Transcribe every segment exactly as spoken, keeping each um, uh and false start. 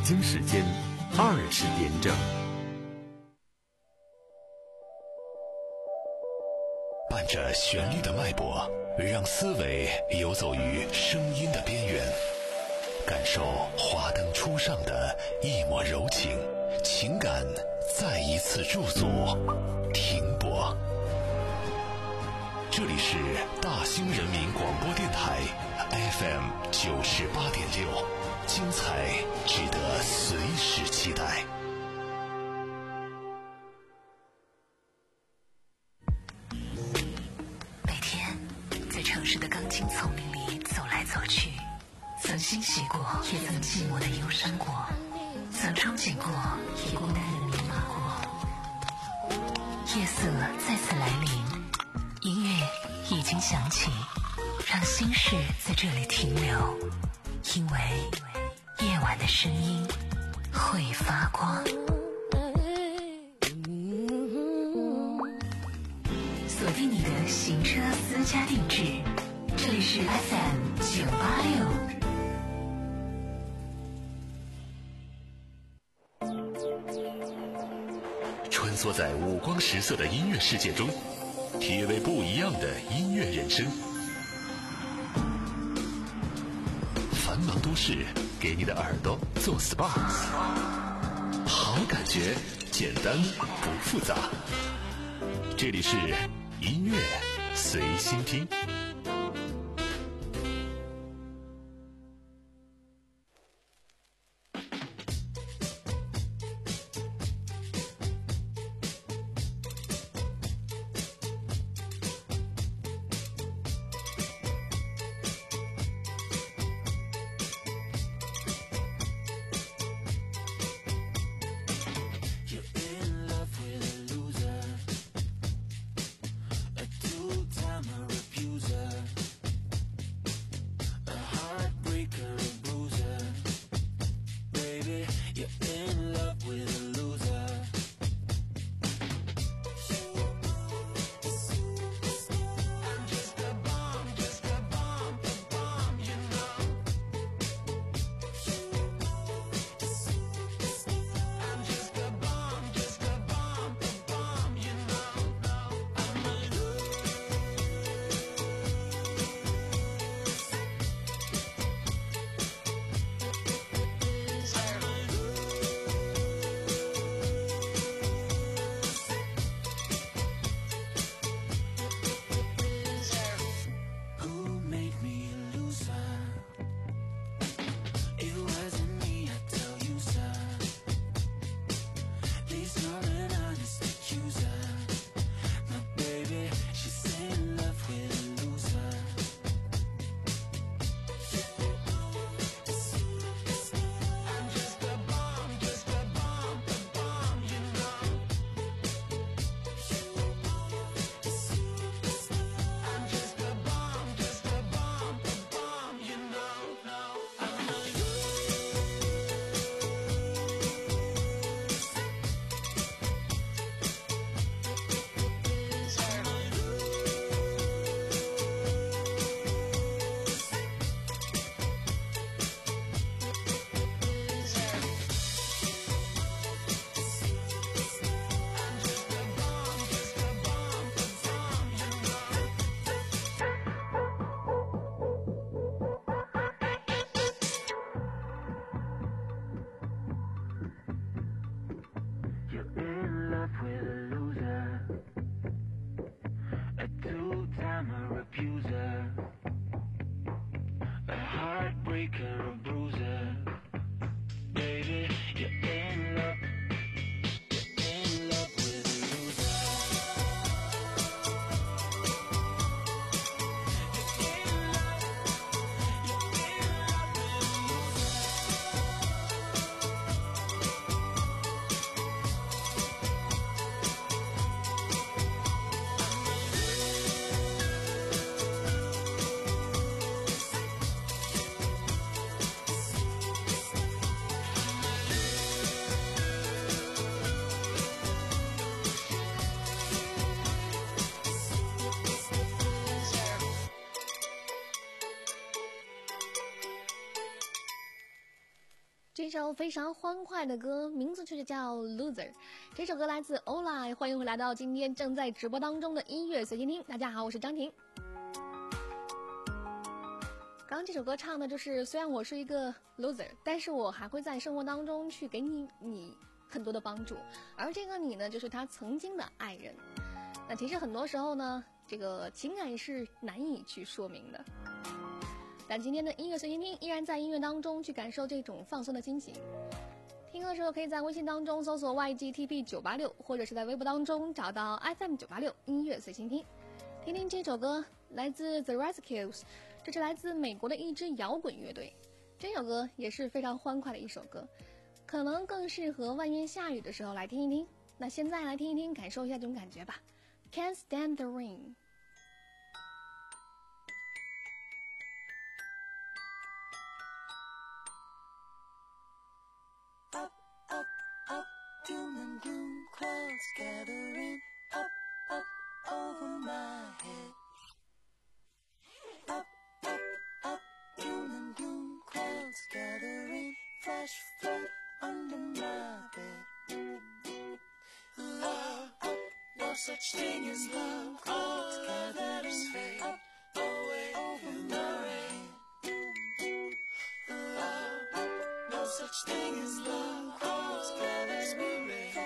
京时间二十点整。 伴着旋律的脉搏，让思维游走于声音的边缘，感受华灯初上的一抹柔情，情感再一次驻足停泊。这里是大兴人民广播电台 F M 九十八点六，精彩值得随时期待。 每天在城市的钢筋丛林里走来走去，曾欣喜过，也曾寂寞的忧伤过，曾憧憬过，也孤单的迷茫过。夜色再次来临，音乐已经响起，让心事在这里停留，因为夜晚的声音会发光。锁定你的行车私家定制，这里是 F M 九八六。 穿梭在五光十色的音乐世界中，体味不一样的音乐人生。繁忙都市给你的耳朵做 S P A， 好感觉简单不复杂。这里是音乐随心听。 首非常欢快的歌，名字就叫 Loser。 这首歌来自 Ola。 欢迎回来到今天正在直播当中的音乐随心听。大家好，我是张婷。刚刚这首歌唱的就是虽然我是一个 loser， 但是我还会在生活当中去给你你很多的帮助，而这个你呢，就是他曾经的爱人。那其实很多时候呢，这个情感是难以去说明的，但今天的音乐随心听依然在音乐当中去感受这种放松的心情。听歌的时候可以在微信当中搜索 Y G T P 九八六， 或者是在微博当中找到 F M 九八六 音乐随心听，听听这首歌，来自 The Rescues， 这是来自美国的一支摇滚乐队。这首歌也是非常欢快的一首歌，可能更适合外面下雨的时候来听一听。那现在来听一听，感受一下这种感觉吧。 Can't Stand the Rain。 Doom and gloom, clouds gathering up, up over my head. Up, up, up, doom and gloom, clouds gathering, flash flood under my bed. Love, no such thing as love, clouds gathering fade up away over my head. Love, no such thing as love, clouds gathering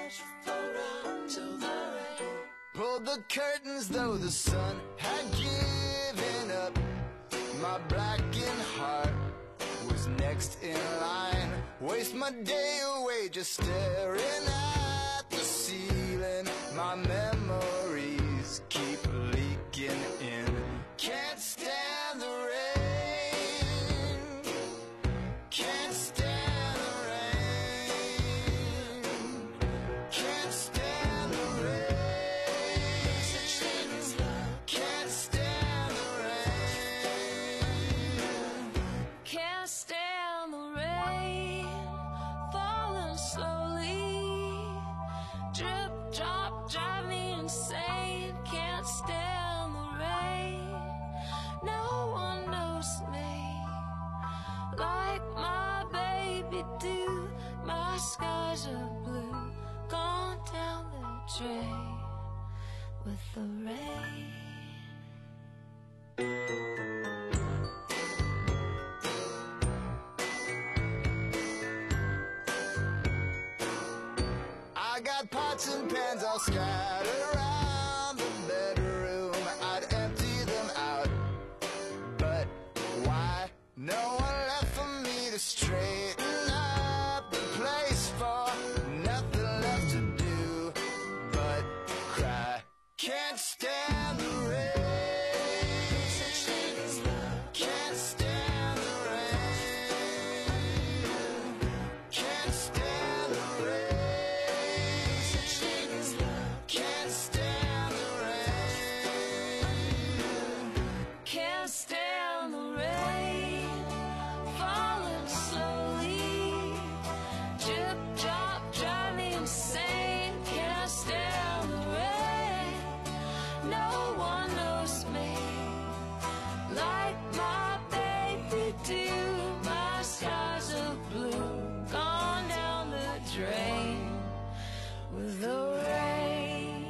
pulled the curtains though the sun had given up. My blackened heart was next in line. Waste my day away just staring at the ceiling. My memories keep leaking in. Can't stand the rain. Can't stand the rain. Can't stand the rain. Can't stand the rain. Can't stand the rain, falling slowly. Drip, drop, drive me insane. Can't stand the rain. No one knows me like my baby do. My skies are blue, gone down the drain with the rain. I got pots and pans all scattered around the bedroom. I'd empty them out, but why? No one left for me to straighten up the place for. Nothing left to do but cry. Can't stand the rain. Can't stand the rain. Can't stand the rain. Can't stand the rain. Can't stand the rain, falling slowly. Drip, drop, drive me insane. Can't stand the rain. No one knows me like my baby do. My skies are blue, gone down the drain with the rain.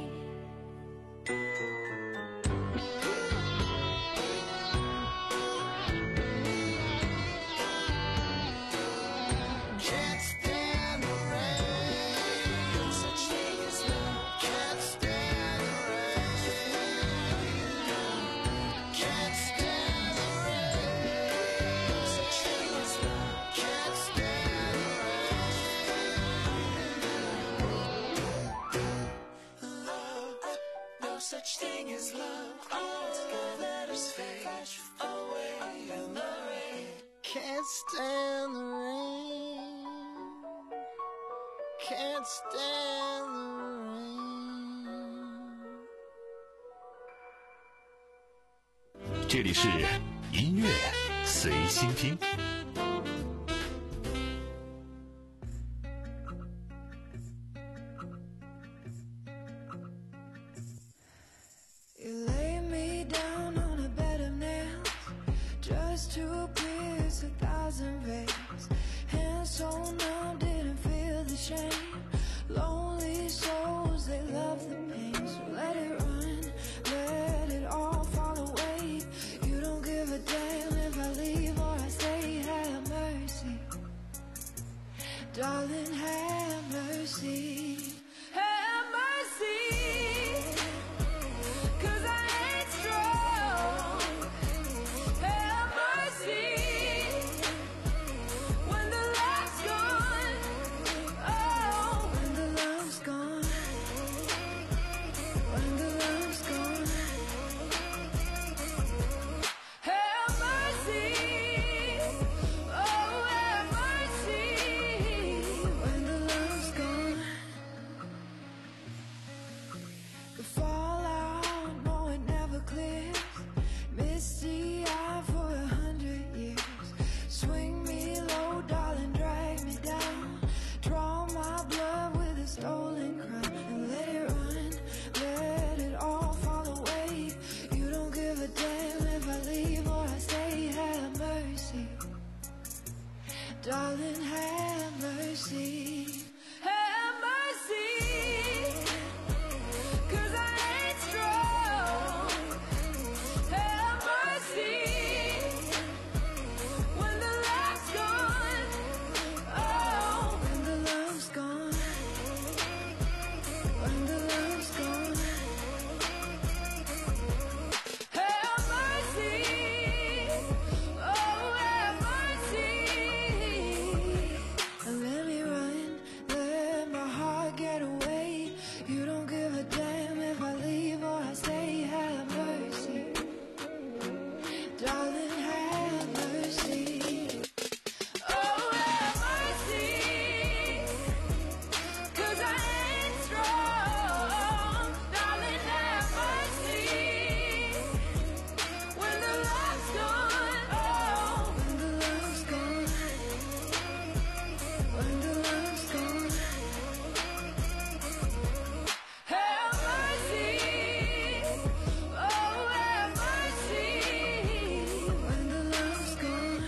Can't stand the rain. No such thing as love. Can't stand the rain. Can't stand the rain. No such thing as love. Can't stand the rain. Love, no such thing as love. All together let us fade away in the rain. Can't stand the rain. Can't stand the rain. 这里是音乐随心听。 You lay me down on a bed of nails just to pierce a thousand veins. Hands so numb. Darling, have mercy, have mercy, 'cause I ain't strong. Have mercy, when the light's gone, oh, when the love's gone, when the love's gone. Have mercy, oh, have mercy, when the love's gone. The fallout, no, it never clears. Misty eye for a hundred years. Swing me low, darling, drag me down. Draw my blood with a stolen crown and let it run, let it all fall away. You don't give a damn if I leave or I stay. Have mercy, darling, have mercy, have mercy, 'cause I ain't strong. Have mercy, when the light's gone, oh, when the love's gone, when the love's gone. Have mercy, oh, have mercy, and let me run, let my heart get away. You don't give a damn if I leave or I stay. Have mercy, darling, have mercy, oh, have mercy, 'cause I ain't strong. Darling, have mercy, when the love's gone, oh, when the love's gone, when the love's gone. Have mercy, oh, have mercy, when the love's gone.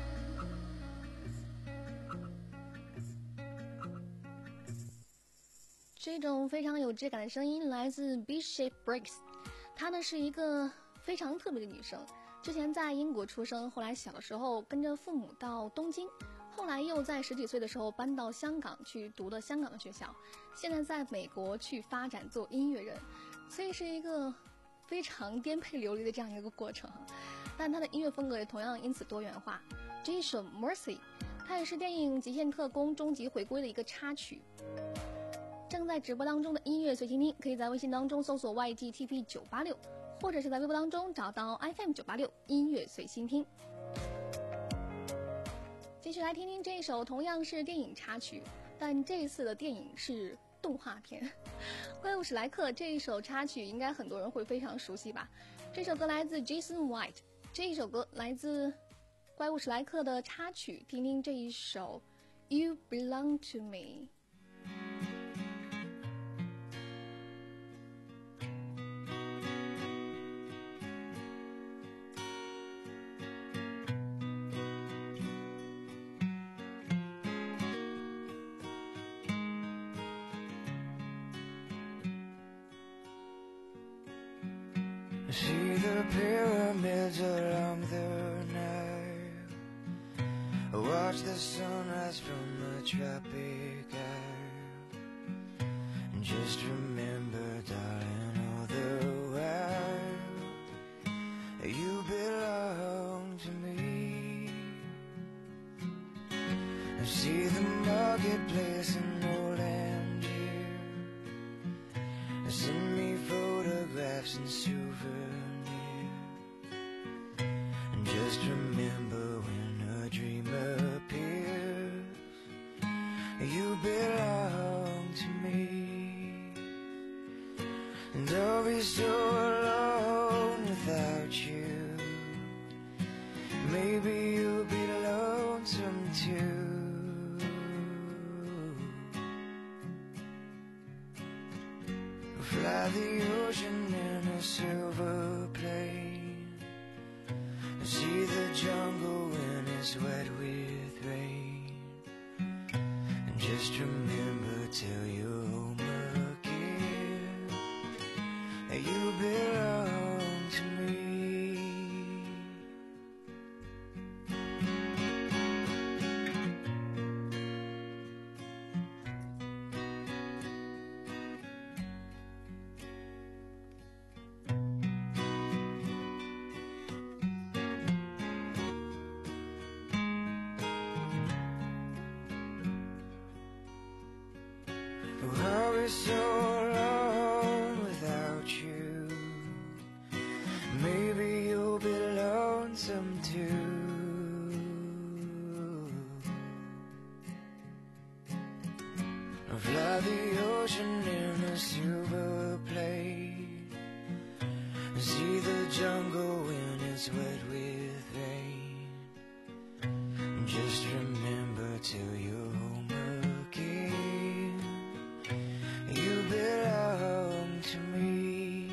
这种非常有质感的声音来自 B-Shape Breaks， 她呢是一个非常特别的女生，之前在英国出生，后来小的时候跟着父母到东京，后来又在十几岁的时候搬到香港去读了香港的学校，现在在美国去发展做音乐人，所以是一个非常颠沛流离的这样一个过程。但她的音乐风格也同样因此多元化。这一首 Mercy， 它也是电影《极限特工：终极回归》的一个插曲。正在直播当中的音乐随心听，可以在微信当中搜索 Y G T P 九八六，或者是在微博当中找到 F M 九八六音乐随心听。继续来听听这一首同样是电影插曲，但这一次的电影是动画片《怪物史莱克》。这一首插曲应该很多人会非常熟悉吧？这首歌来自 Jason White， 这一首歌来自《怪物史莱克》的插曲，听听这一首 You Belong to Me。 See the pyramids along the Nile. Watch the sunrise from the tropic isle. And just remember, darling, all the while you belong to me. And see the marketplace in old Angier. Send me photographs and souvenirs. And just remember, when a dream appears, you belong to me. And I'll be so alone without you. Maybe you'll be lonesome too. Fly the ocean in a silver plane. See the jungle when it's wet with rain. And just remember till you're home again, you belong to me. Oh, I'll be so alone without you. Maybe you'll be lonesome too. I'll fly the ocean in a silver plane, see the jungle when it's wet with rain. Just remember till you're home again, you belong to me.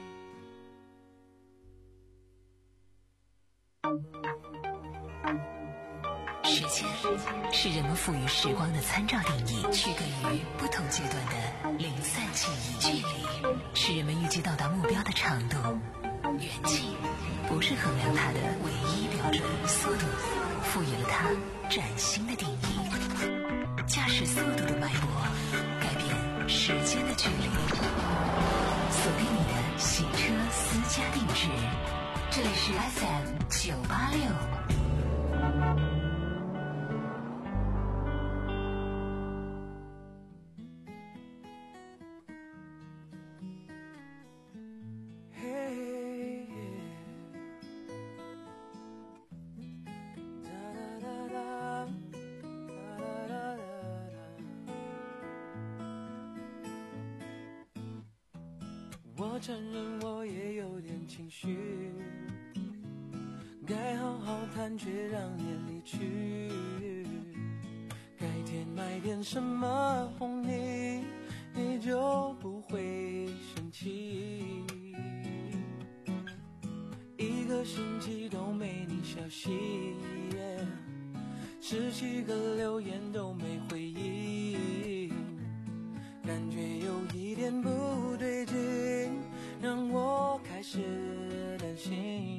时间是人们赋予时光的参照定义，区隔于不同阶段的零散记忆。距离是人们预计到达目标的长度，远近不是衡量它的唯一标准。速度赋予了它崭新的定义，驾驶速度的脉搏改变时间的距离。锁定你的洗车私家定制，这里是 F M 九八六。 我承认我也有点情绪，该好好谈却让你离去。改天买点什么哄你，你就不会生气。一个星期都没你消息，十七个留言都没回应，感觉有一点不对劲，让我开始担心。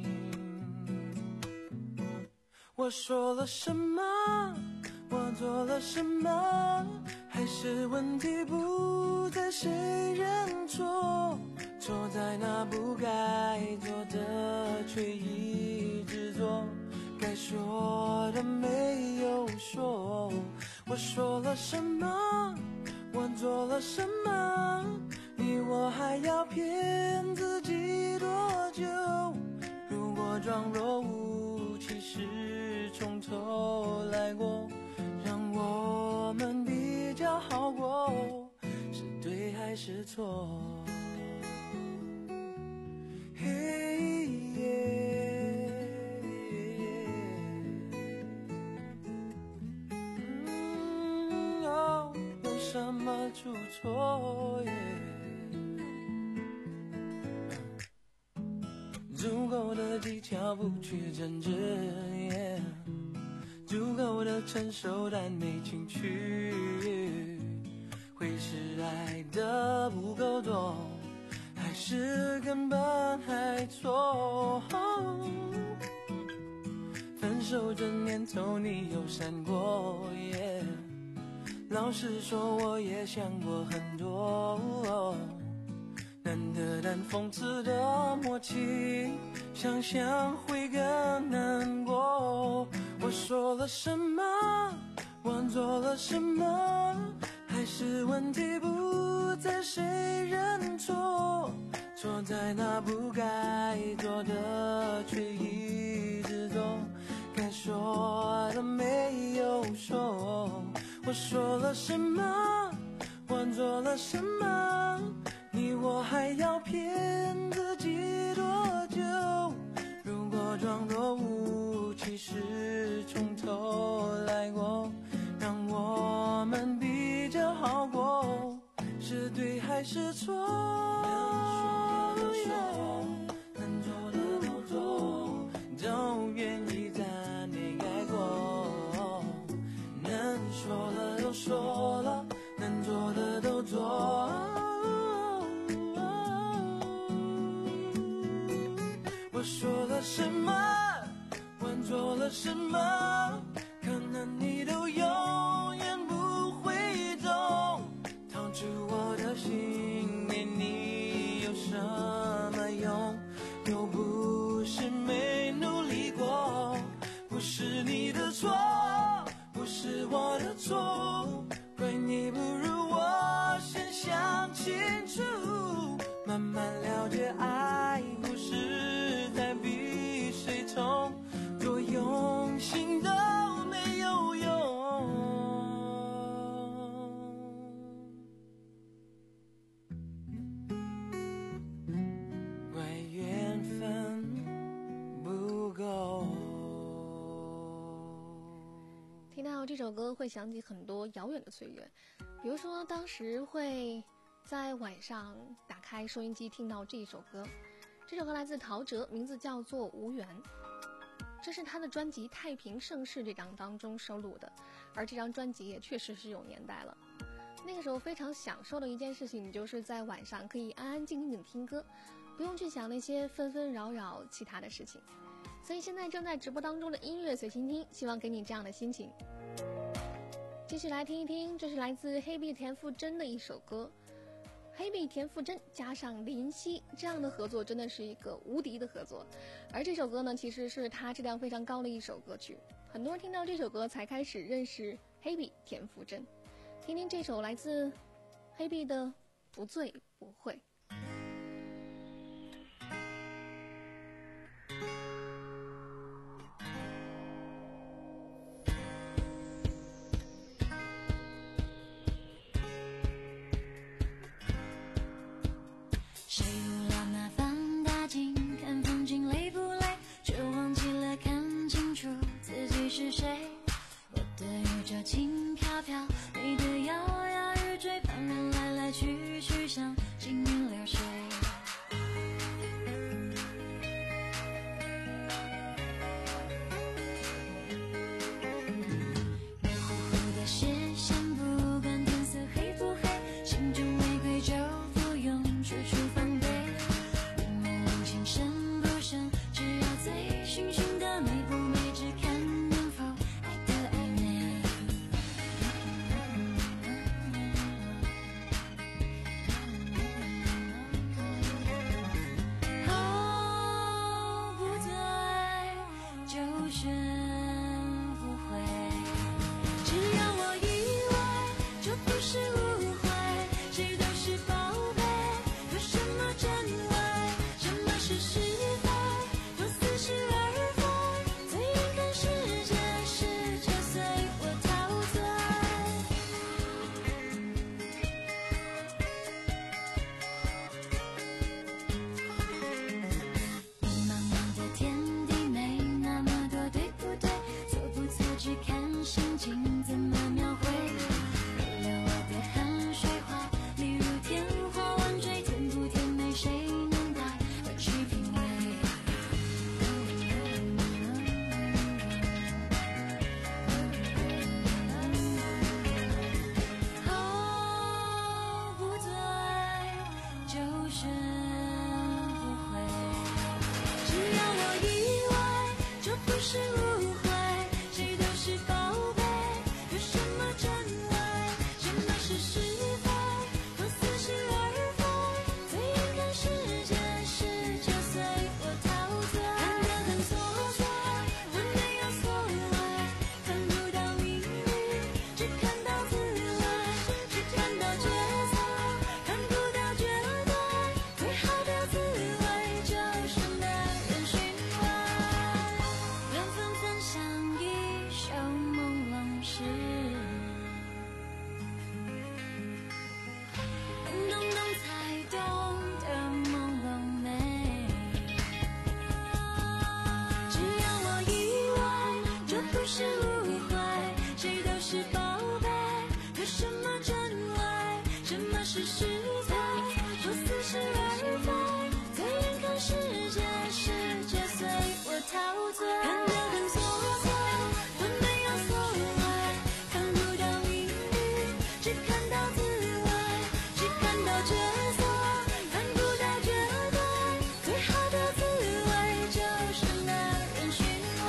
我说了什么？我做了什么？还是问题不在谁认错？错在那不该做的却一直做，该说的没有说。我说了什么？我做了什么？你我还要骗自己多久？如果装若无其事，从头来过，让我们比较好过，是对还是错？嘿耶，嗯哦，有什么出错耶？足够的技巧不去争执， yeah， 足够的成熟但没情趣，会是爱的不够多，还是根本还错？分手这年头你有闪过， yeah， 老实说我也想过很多，难得但讽刺的默契，想想会更难过。我说了什么？我做了什么？还是问题不在谁认错？错在那不该做的却一直做，该说的没有说。我说了什么？我做了什么？你我还要骗自己多久？如果装若无其事，从头来过，让我们比较好过，是对还是错？能说的都说，能做的都做，都愿意暂别改过。能说的都说了，能做的都做。我说了什么？我做了什么？可能你都永远不会懂，掏出我的心给你有什么用？又不是没努力过，不是你的错，不是我的错，怪你不如我。 这首歌会想起很多遥远的岁月，比如说当时会在晚上打开收音机听到这一首歌，这首歌来自陶喆，名字叫做《无缘》，这是他的专辑《太平盛世》这张当中收录的，而这张专辑也确实是有年代了。那个时候非常享受的一件事情，就是在晚上可以安安静静的听歌，不用去想那些纷纷扰扰其他的事情。所以现在正在直播当中的音乐随心听，希望给你这样的心情。继续来听一听，这是来自黑碧田馥甄的一首歌，黑碧田馥甄加上林夕，这样的合作真的是一个无敌的合作。而这首歌呢，其实是他质量非常高的一首歌曲，很多人听到这首歌才开始认识黑碧田馥甄。听听这首来自黑碧的《不醉不会》。 谁入了那放大镜，看风景累不累，却忘记了看清楚自己是谁。我的宇宙轻飘飘，你的摇摇欲坠，旁人来来去去像行云流水。热乎乎的视线，不管天色黑不黑，心中玫瑰就不用处处防备。无论灵情深不深，只要醉醺醺的美不美，只看能否爱的暧昧。哦，不对，就学不会。只要我以为这不是误会，谁都是宝贝。有什么真伪，什么是是非，都似是而非。最勇敢世界是就随我陶醉。迷茫茫的天地没那么多对不对，错不错只看心情怎么描绘。流流我的汗水花，例如天花乱坠，甜不甜美谁能带我去品味。哦，不对，就学不会。只要我以为这不是误会，谁都是宝贝。有什么真伪，什么是是非，都似是而非。最勇敢世界是就随我陶醉。看得很琐碎，但没有所谓，看不到秘密，只看到滋味，只看到角色，看不到绝对。最好的滋味就是耐人寻味。缘分分享一首朦胧诗，懂懂才懂得朦胧美。只要我以为这不是误会，谁都是宝贝。有什么真伪，什么是是非，都似是而非。最勇敢世界是就随我陶醉。看得很琐碎，但没有所谓，看不到秘密，只看到滋味，只看到角色，看不到绝对。最好的滋味就是耐人寻味。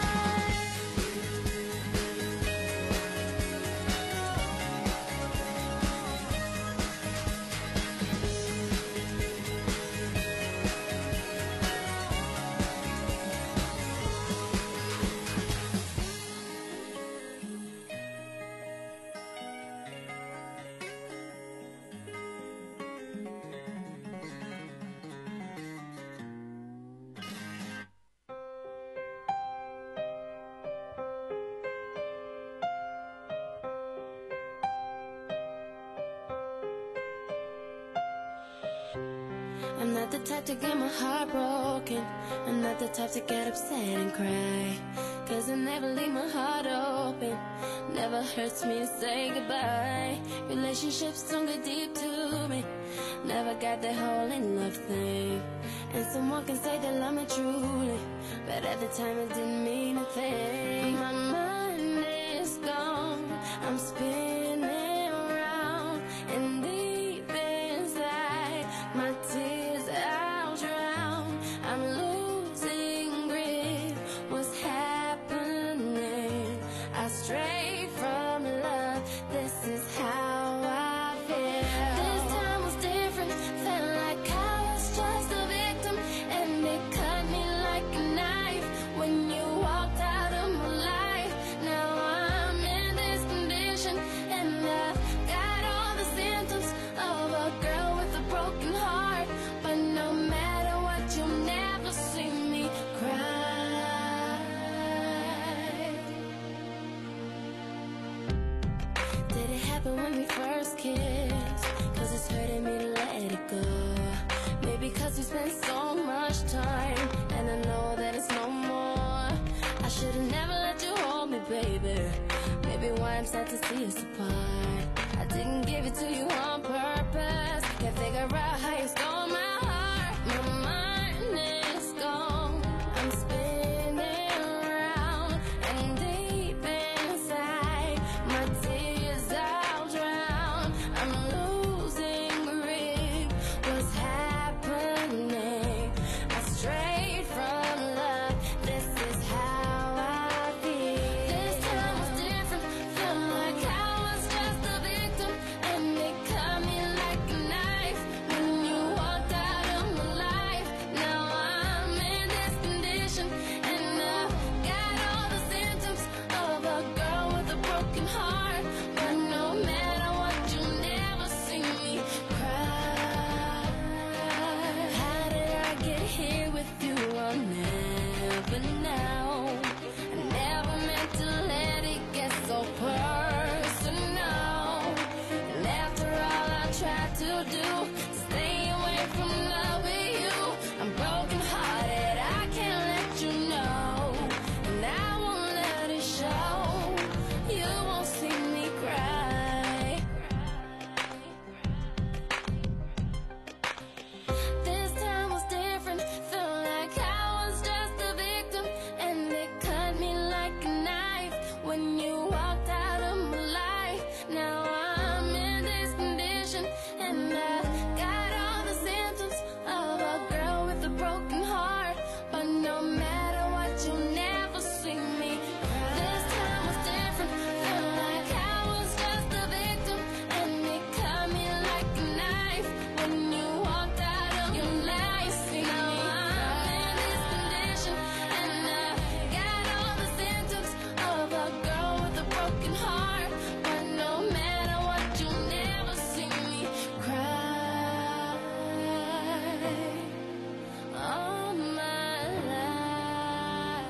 I'm not the type to get my heart broken. I'm not the type to get upset and cry. Cause I never leave my heart open. Never hurts me to say goodbye. Relationships don't get deep to me. Never got the whole in love thing. And someone can say they love me truly, but at the time it didn't mean a thing. My mind is gone, I'm spinning around, and deep inside my tears I'll drown. I'm losing grip, what's happening? I stray from love, this is how I feel. This time was different, felt like I was just a victim, and it cut me like a knife when you walked out of my life. Now I'm in this condition, and I've got all the symptoms of a girl with a broken heart. But no matter what, you'll never see me cry. Did it happen when we first kissed? Cause it's hurting me to let it go. Maybe cause we spent so much time, and I know that it's no more. I should've never let you hold me, baby. Maybe why I'm sad to see us apart. I didn't give it to you on purpose. Can't figure out how you stole my heart. My mind is gone, I'm spinning around, and deep inside my tears I'll drown. I'm losing grip, what's happening? I strayed from love, this is how I feel. This time was different, felt like I was just a victim, and it cut me like a knife when you walked out of my life. Now I'm in this condition, and I've got all the symptoms of a girl with a broken heart. But no matter what, you'll never see me cry. How did I get here with you? I'll never know. I never meant to let it get so personal. And after all I tried to do, stay away from love with you, I'm broken hearted, I can't let you know, and I won't let it show. You won't see me cry. This time was different, felt like I was just a victim, and it cut me like a knife when you walked out of my life. Now I'm in this condition, and I've got all the symptoms of a girl with a broken heart. But no matter what, you'll never see me cry. This time was different, felt like I was just a victim, and it cut me like a knife when you walked out of your life. Now I'm in this condition, and I've got all the symptoms of a girl with a broken heart. But no matter what, you'll never see me cry all my life.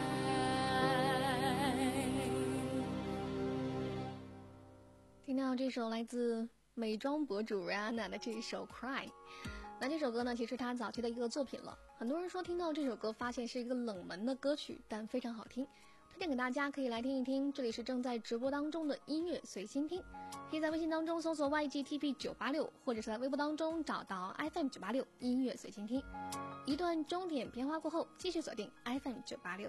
听到这首来自美妆博主 Rihanna 的这一首 Cry， 那这首歌呢，其实她早期的一个作品了。很多人说听到这首歌发现是一个冷门的歌曲，但非常好听，推荐给大家可以来听一听。这里是正在直播当中的音乐随心听，可以在微信当中搜索 Y G T P 九八六， 或者是在微博当中找到 F M 九八六 音乐随心听。一段钟点片花过后，继续锁定 F M 九八六。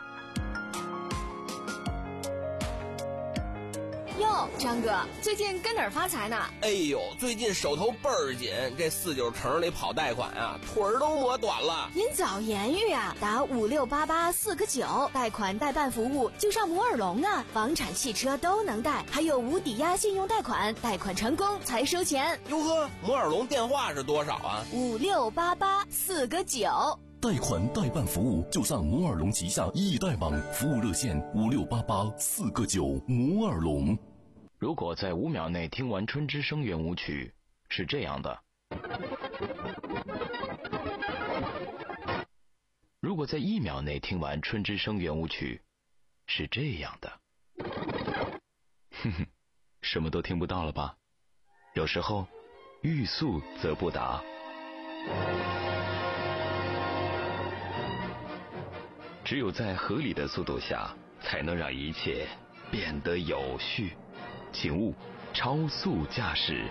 哟，张哥，最近跟哪儿发财呢？ 哎呦，最近手头倍儿紧，这四九城里跑贷款啊，腿儿都磨短了。 您早言语啊，打五六八八四个九，贷款代办服务就上摩尔龙啊，房产、汽车都能贷，还有无抵押信用贷款，贷款成功才收钱。 哟呵，摩尔龙电话是多少啊？ 五六八八四个九。 贷款代办服务就上摩尔龙旗下易贷网，服务热线五六八八四个九。摩尔龙。 如果在五秒内听完春之声圆舞曲，是这样的；如果在一秒内听完春之声圆舞曲，是这样的。哼哼，什么都听不到了吧？有时候，欲速则不达。 只有在合理的速度下，才能让一切变得有序。请勿超速驾驶。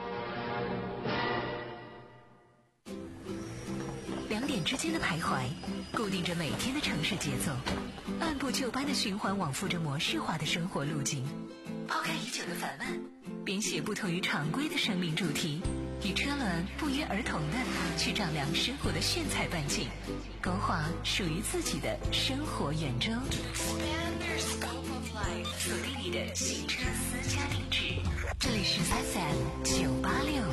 两点之间的徘徊，固定着每天的城市节奏，按部就班的循环往复着模式化的生活路径。抛开已久的烦闷，编写不同于常规的生命主题，与车轮不约而同的去丈量生活的炫彩半径，勾画属于自己的生活圆周。锁定你的行车私家定制，这里是 F M 九八六。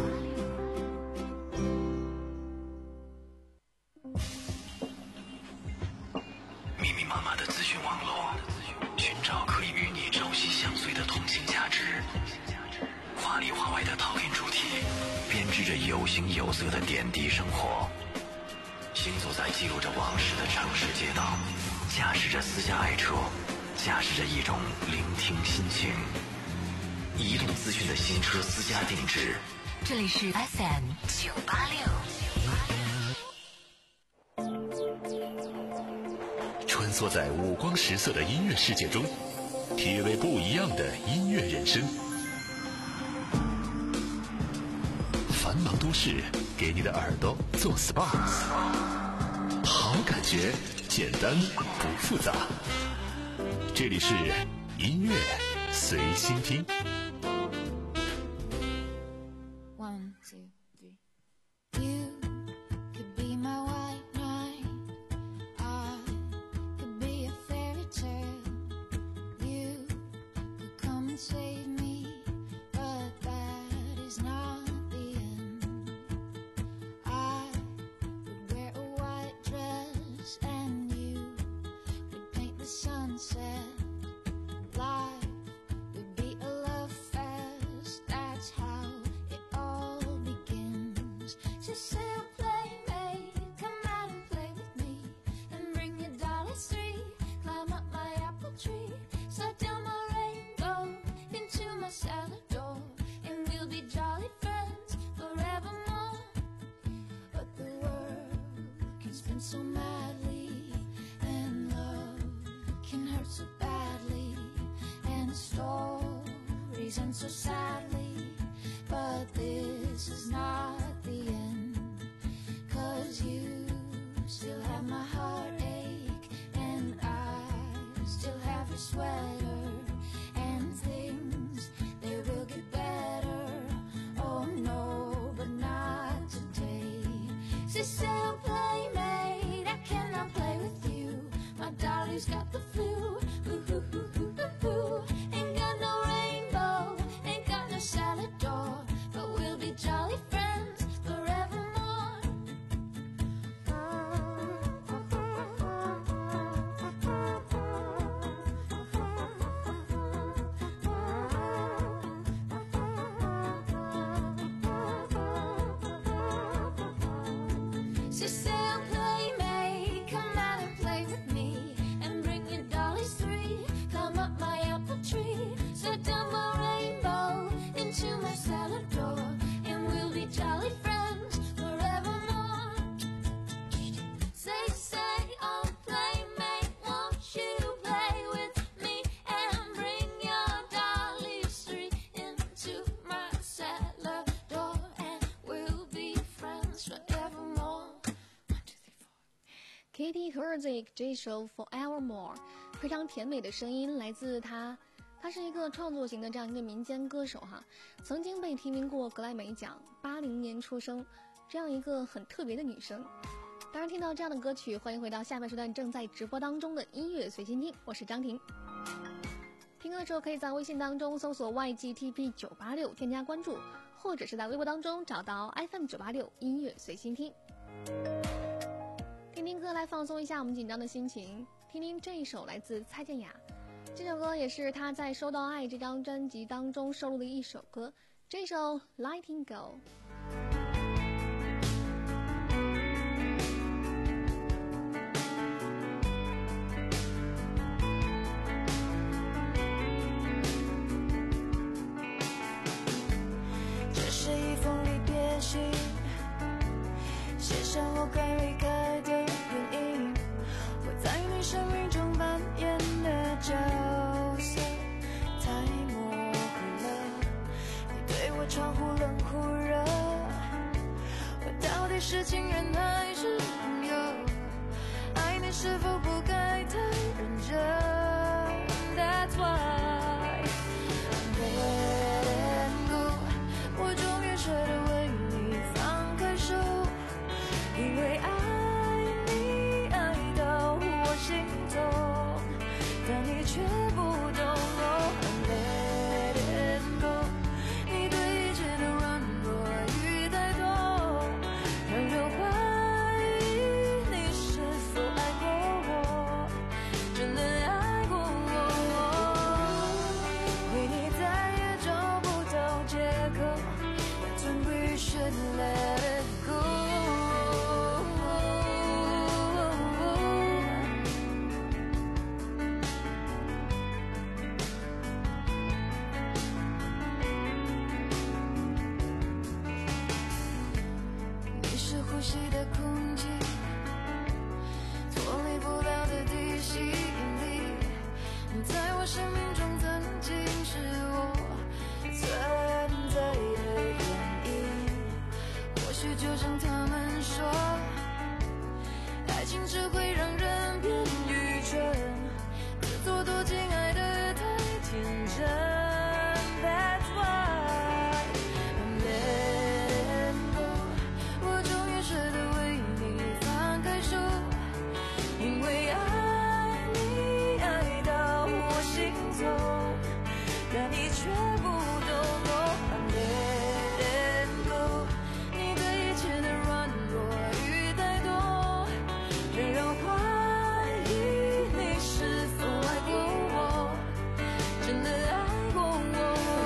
密密麻麻的资讯网络，寻找可以与你朝夕相随的通信价值。华里华外的讨论主题，编织着有形有色的点滴生活。行走在记录着往事的城市街道，驾驶着私家爱车，驾驶着一种聆听心情。移动资讯的新车私家定制， 这里是 F M 九八六。 穿梭在五光十色的音乐世界中，体味不一样的音乐人生。繁忙都市给你的耳朵做 S P A， 好感觉简单不复杂。这里是音乐随心听。 One, two, three. You could be my white knight. I could be a fairy tale. You could come and save me, but that is not the end. I would wear a white dress and you would paint the sunset. Life would be a love fest. That's how it all begins. So say a playmate, come out and play with me, and bring your dollies three. Climb up my apple tree, slide down my rainbow into my salad door, and we'll be jolly friends forevermore. But the world can spin so madly, and love can hurt so badly, and stories end so sadly. But this is not the end, 'cause you still have my heartache, and I still have your sweater, and things, they will get better. Oh no, but not today. So say a playmate, I cannot play with you. My dolly's got the flu. Ooh, ooh, ooh, ooh, ooh, ooh. Ain't got no rainbow, ain't got no salad door, but we'll be jolly friends forevermore. So say a playmate, come out and play with me, and bring your dollies three. Climb up my apple tree, slide down my rainbow into my salad door, and we'll be jolly friends forevermore. Say, say, oh playmate, won't you play with me, and bring your dollies three into my salad door, and we'll be friends forevermore. Katie Herzik 这首 Forevermore 非常甜美的声音来自她，她是一个创作型的这样一个民间歌手哈，曾经被提名过格莱美奖，八零年出生，这样一个很特别的女生。当然听到这样的歌曲，欢迎回到下半时段正在直播当中的音乐随心听，我是张婷。听歌的时候可以在微信当中搜索 Y G T P 九八六 添加关注，或者是在微博当中找到 F M 九八六 音乐随心听。听听歌来放松一下我们紧张的心情，听听这一首来自蔡健雅，这首歌也是她在《收到爱》这张专辑当中收录的一首歌，这首 Letting Go。 这是一封离别信，写上我该离开的原因。我在你生命中冷忽热，我到底是情人还是朋友？爱你是否不该太认真？ That's why let it go， 我终于舍得为你放开手，因为爱你爱到我心痛，但你却不懂。Oh let it go， 你对一切的软弱与太多，让人怀疑你是否爱过我，真的爱过我。 为你再也找不到借口 ，That's when we should let it go。 你是呼吸的空气，脱离不了的地心引力，在我生命中曾经是我存在的原因。或许就像他们说，爱情只会让人变愚蠢，自作多情爱得太天真。That's why let it go， 我终于舍得为你放开手，因为爱你爱到我心痛，但你却不懂。Oh let it go， 你对一切的软弱与太多，让人怀疑你是否爱过我，真的爱过我。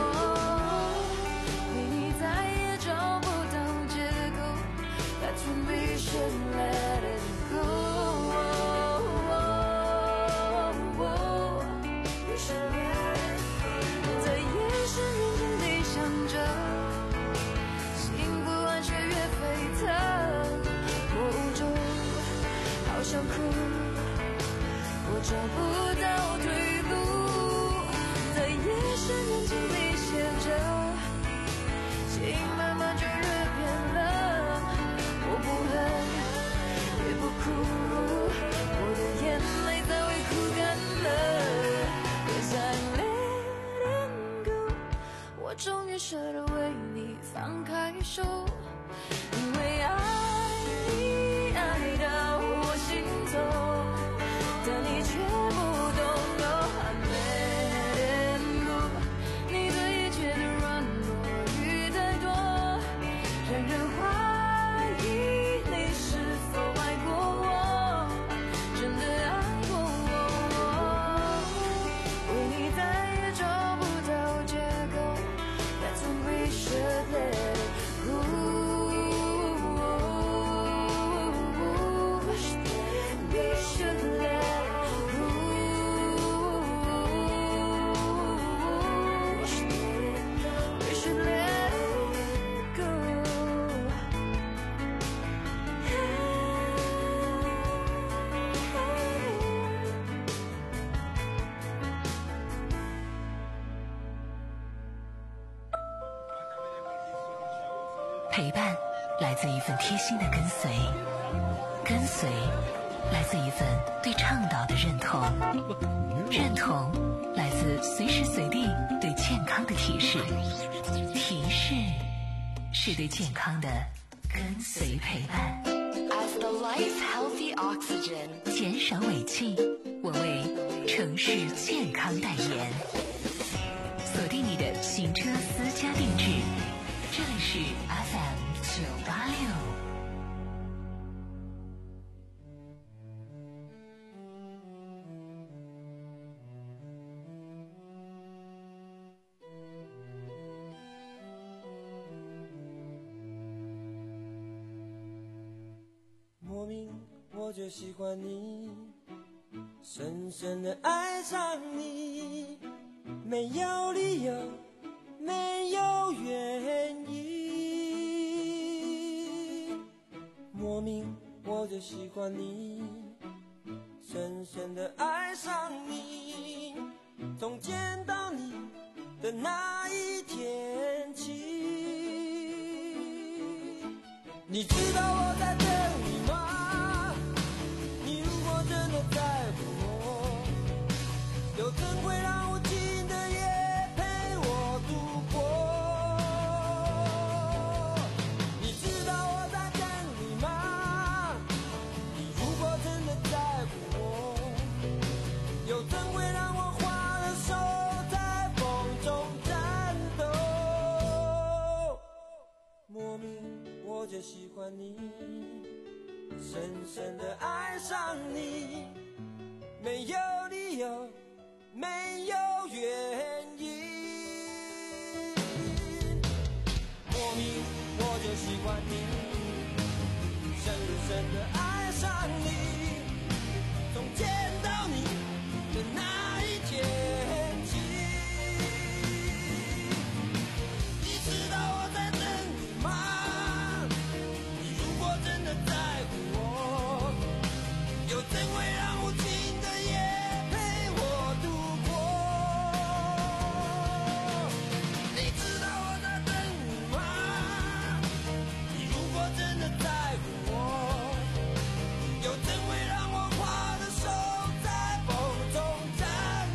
为你再也找不到借口 ，That's when we should let it go。 在夜深人静里想着，心不安却越沸腾，我无助，好想哭，我找不到退路。在夜深人静里写着，情慢慢就越变冷，我不恨也不哭，我的眼泪再会哭干了。Cause I let it go， 我终于舍得为你放开手，因为爱你爱到我心痛，但你却不懂。Oh I let it go， 你对一切的软弱与太多，让人怀疑你是否爱过我，真的爱过我。为你再也找不到借口 ，That's when we should let it go。 We should let it go。 We should let it go。 陪伴来自一份贴心的跟随，跟随来自一份对倡导的认同，认同来自随时随地对健康的提示，提示是对健康的跟随陪伴。As the life's healthy oxygen， 减少尾气，我为城市健康代言。锁定你的行车私家定制，这里是 F M 九八六。 莫名我就喜欢你，深深的爱上你，没有理由，没有原因。莫名我就喜欢你，深深的爱上你，从见到你的那一天起。 你知道我在等你吗？你如果真的在乎我，又怎会让无情的夜陪我度过？你知道我在等你吗？你如果真的在乎我，又怎会让我花了手在风中颤抖？莫名我就喜欢你，深深的爱上你，没有理由，没有原因。莫名我就喜欢你，深深的爱上你，从见到你的那一天起。你知道我在等你吗？你如果真的在乎我，又怎会让无情的夜陪我度过？你知道我在等你吗？你如果真的在乎我，又怎会让我花的手在风中颤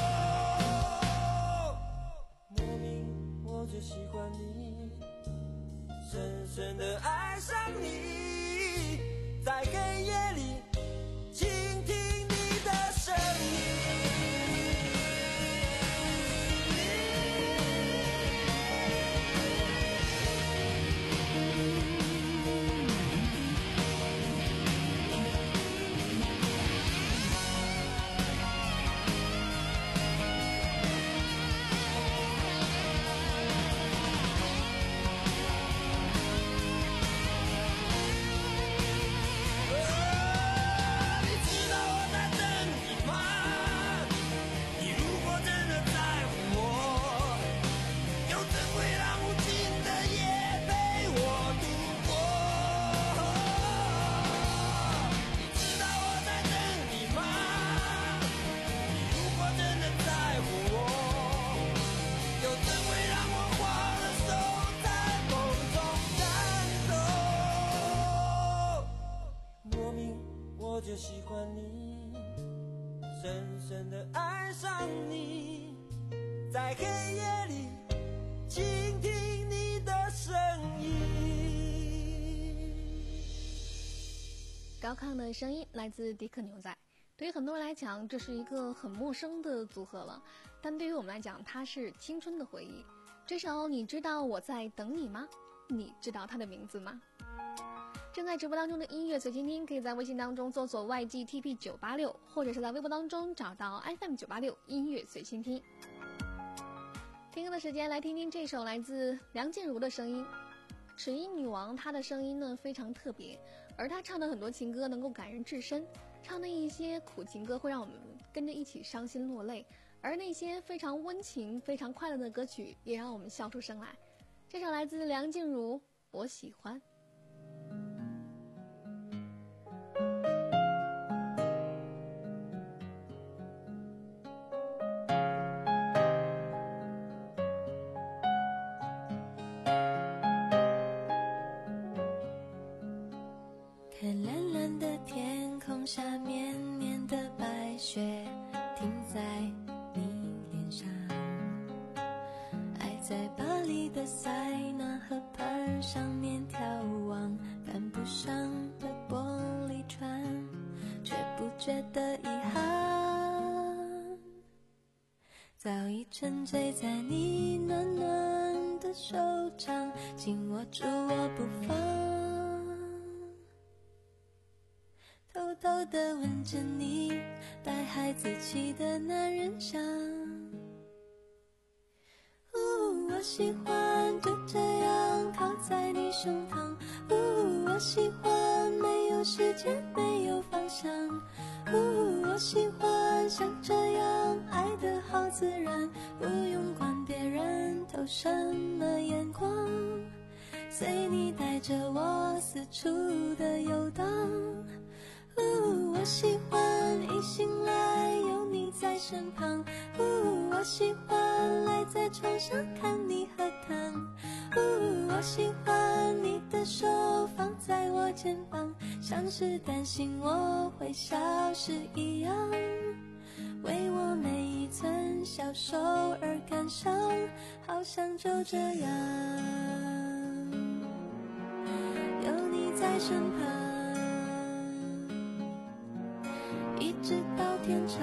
抖？莫名我就喜欢你，深深的爱上你，在黑夜里倾听你的声音。你知道我在等你吗？你如果真的在乎我，又怎会让无情的夜陪我度过？你知道我在等你吗？你如果真的在乎我，又怎会让我花了手在风中颤抖？莫名我就喜欢你，深深的爱上你，在黑夜里倾听你的声音。 高亢的声音来自迪克牛仔，对于很多人来讲，这是一个很陌生的组合了，但对于我们来讲，它是青春的回忆。这首你知道我在等你吗？你知道它的名字吗？正在直播当中的音乐随心听，可以在微信当中搜索 Y G T P 九八六，或者是在微博当中找到 F M 九八六音乐随心听。听歌的时间，来听听这首来自梁静茹的声音。齿音女王，她的声音呢非常特别，而她唱的很多情歌能够感人至深，唱的一些苦情歌会让我们跟着一起伤心落泪，而那些非常温情、非常快乐的歌曲也让我们笑出声来。这首来自梁静茹，《我喜欢》。 看蓝蓝的天空下绵绵的白雪停在你脸上，爱在巴黎的塞纳河畔上面眺望，赶不上的玻璃船，却不觉得遗憾，早已沉醉在你暖暖的手掌，紧握住我不放，偷偷地吻着你带孩子气的男人香。呜，我喜欢就这样靠在你胸膛。呜，我喜欢没有时间没有方向。呜，我喜欢像这样爱得好自然，不用管别人投什么眼光，随你带着我四处的游荡。呜，我喜欢一醒来有你在身旁。呜，我喜欢赖在床上看你喝汤。呜，我我喜欢你的手放在我肩膀，像是担心我会消失一样，为我每一寸小手而感伤，好像就这样有你在身旁，一直到天长。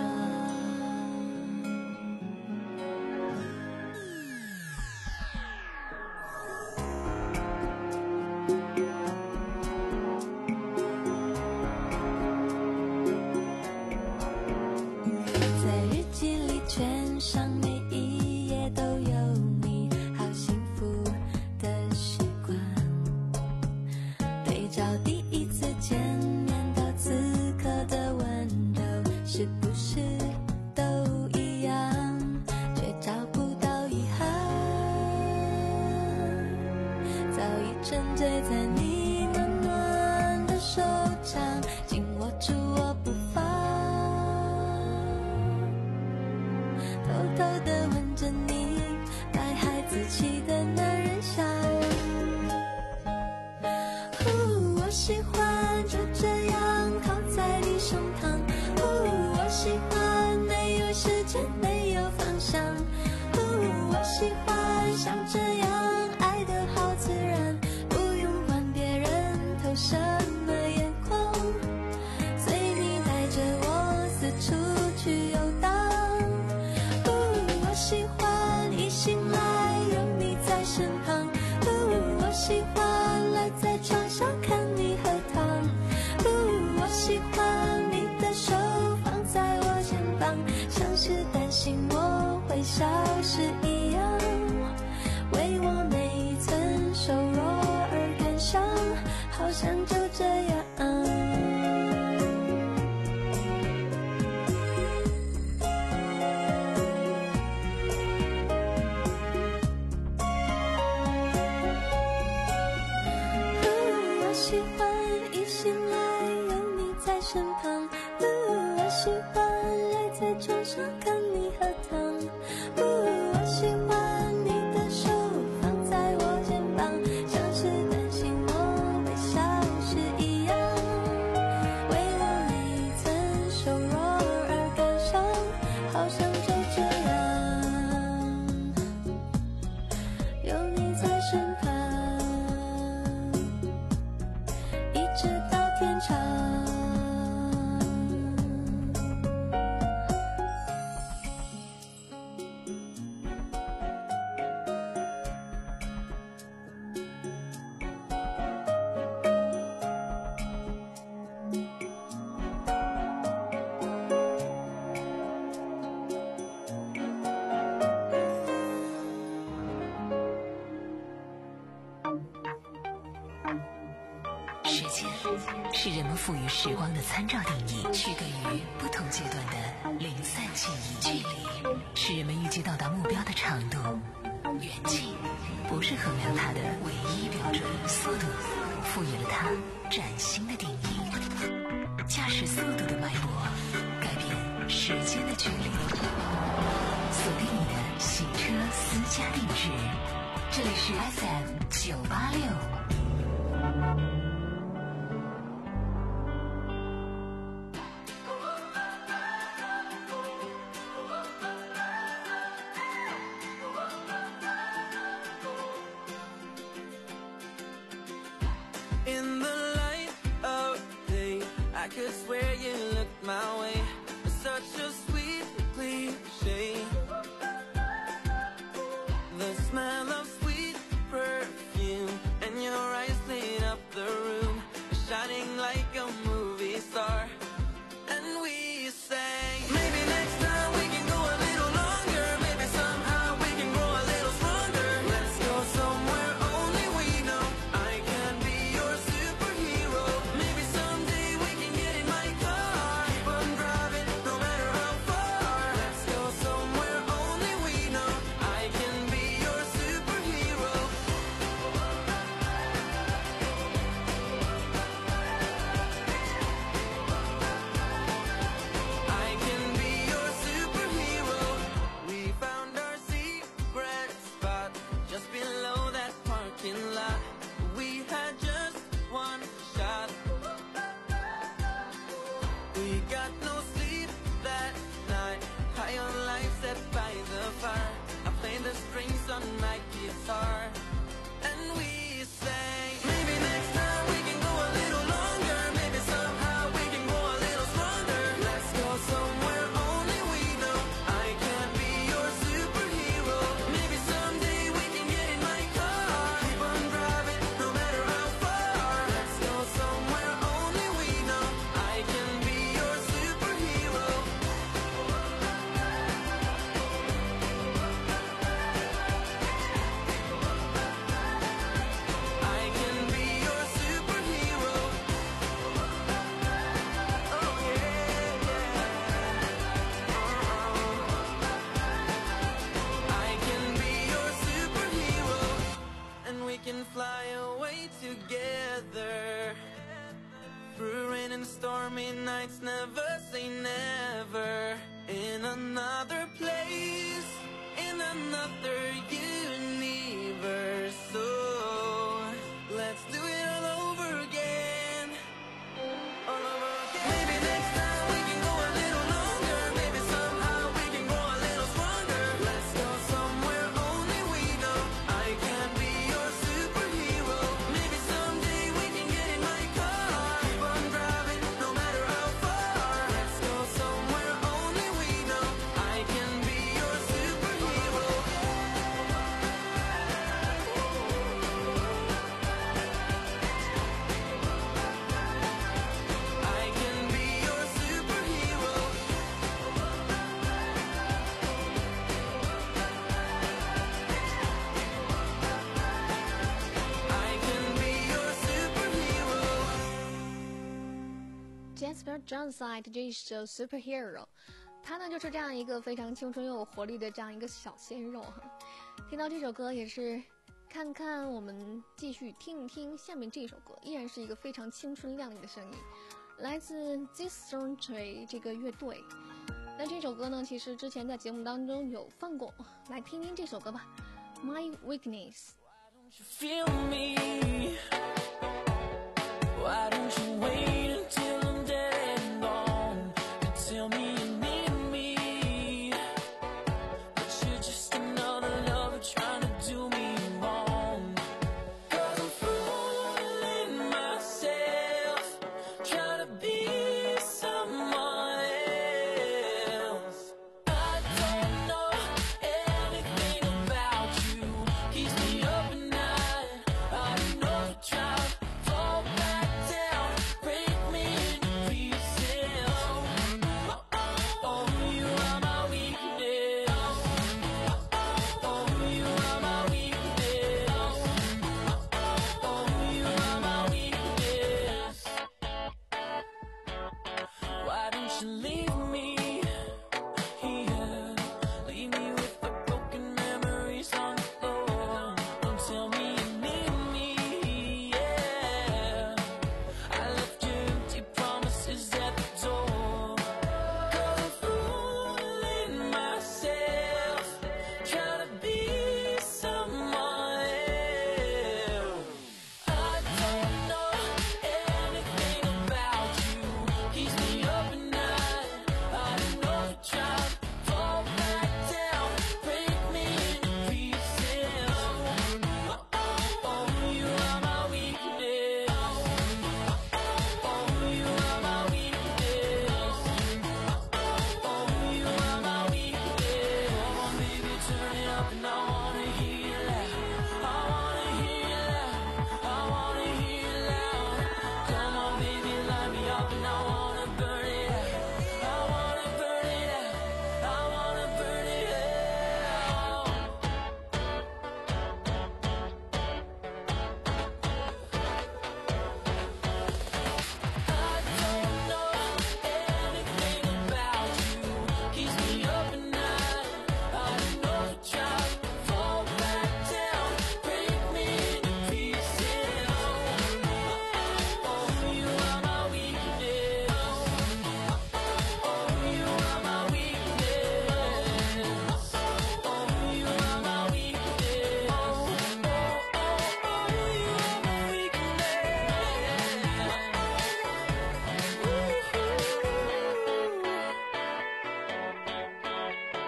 时间是人们赋予时光的参照定义，区隔于不同阶段的零散记忆。距离是人们预计到达目标的长度，远近不是衡量它的唯一标准。速度赋予了它崭新的定义。驾驶速度的脉搏改变时间的距离。锁定你的洗车私家定制，这里是 F M 九八六。 In the light of day, I could swear you looked my way. Such a sweet cliche. The smell of sweet perfume and your eyes lit up the room, shining like a movie star. And we sang, maybe next time we can go a little longer. Maybe somehow we can grow a little stronger. Let's go somewhere only we know. I can be your superhero. Maybe someday we can get in my car, keep on driving. away together. Through rain and stormy nights, never say never. In another place, in another universe. So let's do it all over again. All over again. Maybe next time we can go a little longer. Maybe somehow we can go a little stronger. Let's go somewhere only we know. I can be your superhero. Maybe someday we can get in my car. Keep on driving no matter how far. Let's go somewhere only we know. I can be your superhero. I can be your superhero. I can be your superhero. Jasper Johnside 这一首 Superhero， 他呢就是这样一个非常青春又有活力的这样一个小鲜肉哈。听到这首歌也是看看我们继续听一听下面这首歌，依然是一个非常青春靓丽的声音，来自 This Century 这个乐队。那这首歌呢，其实之前在节目当中有放过，来听听这首歌吧 ，My Weakness。 Feel me. Why don't you wait until I'm dead and gone and tell me you need me? But you're just another lover trying to do me wrong. 'Cause I'm fooling myself, trying to be someone else. I don't know anything about you, keeps me up at night. I don't know the drive, fall back down, break me into pieces. Oh, oh, oh, you are my weakness. Oh, oh, you are my weakness. Oh, oh, you are my weakness. Why don't you leave me here? Leave me with the broken memories on the floor. Don't tell me you need me, yeah. I left you empty promises at the door. 'Cause I'm fooling myself, trying to be someone else. I don't know anything about you, keeps me up at night. I don't know the drive, fall back down, break me into pieces. Oh, oh, oh, you are my weakness. Oh, oh, you are my weakness. Oh, you are my weakness. Come on, baby, turn it up and I wanna hear that. I wanna hear that. I wanna hear loud. Come on, baby, light me up and I wanna burn it out. I wanna burn it out. I wanna burn it out. I don't know anything about you, keeps me up at night. I don't know the drive, fall back down, break me into pieces. Oh, oh, you are my weakness. Oh, you are my weakness. Oh, you are my weakness. Oh, oh, oh, you are my weakness. Ooh.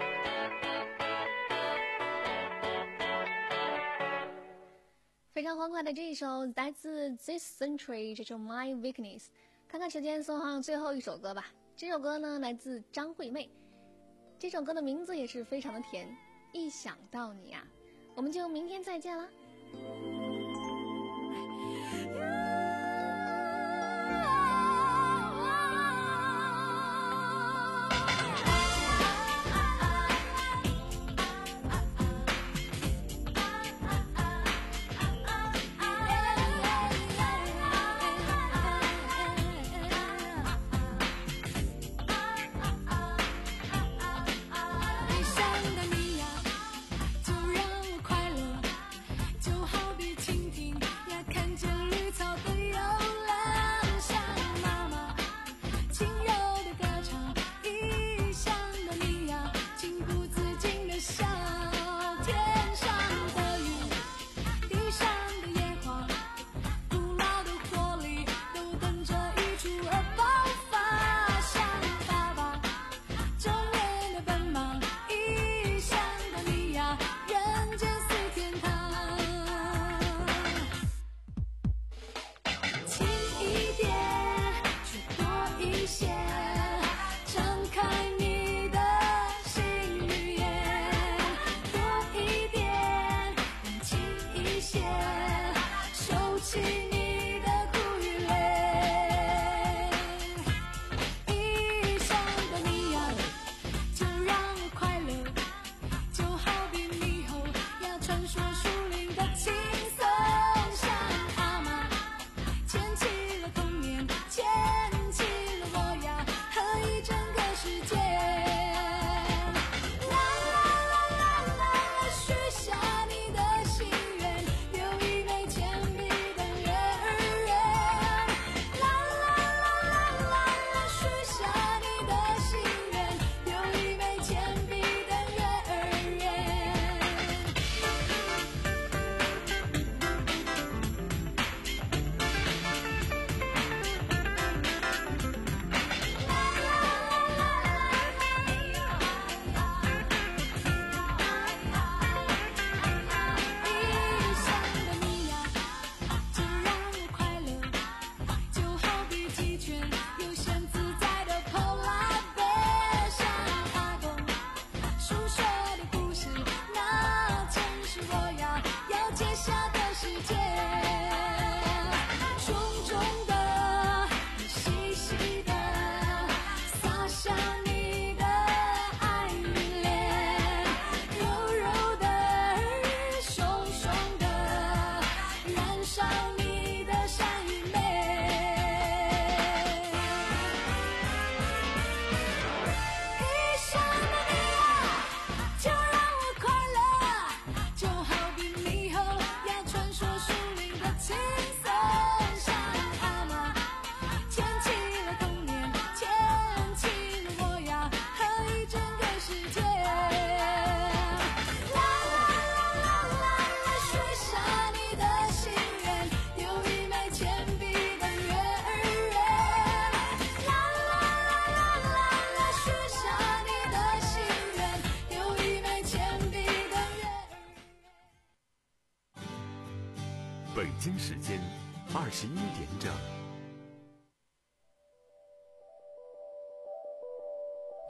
非常欢快的这一首来自 This Century 这首 My Weakness。 看看时间，送上最后一首歌吧。这首歌呢来自张惠妹，这首歌的名字也是非常的甜，一想到你啊。我们就明天再见啦。 悲伤的你呀，就让我快乐，就好比京时间二十一点整。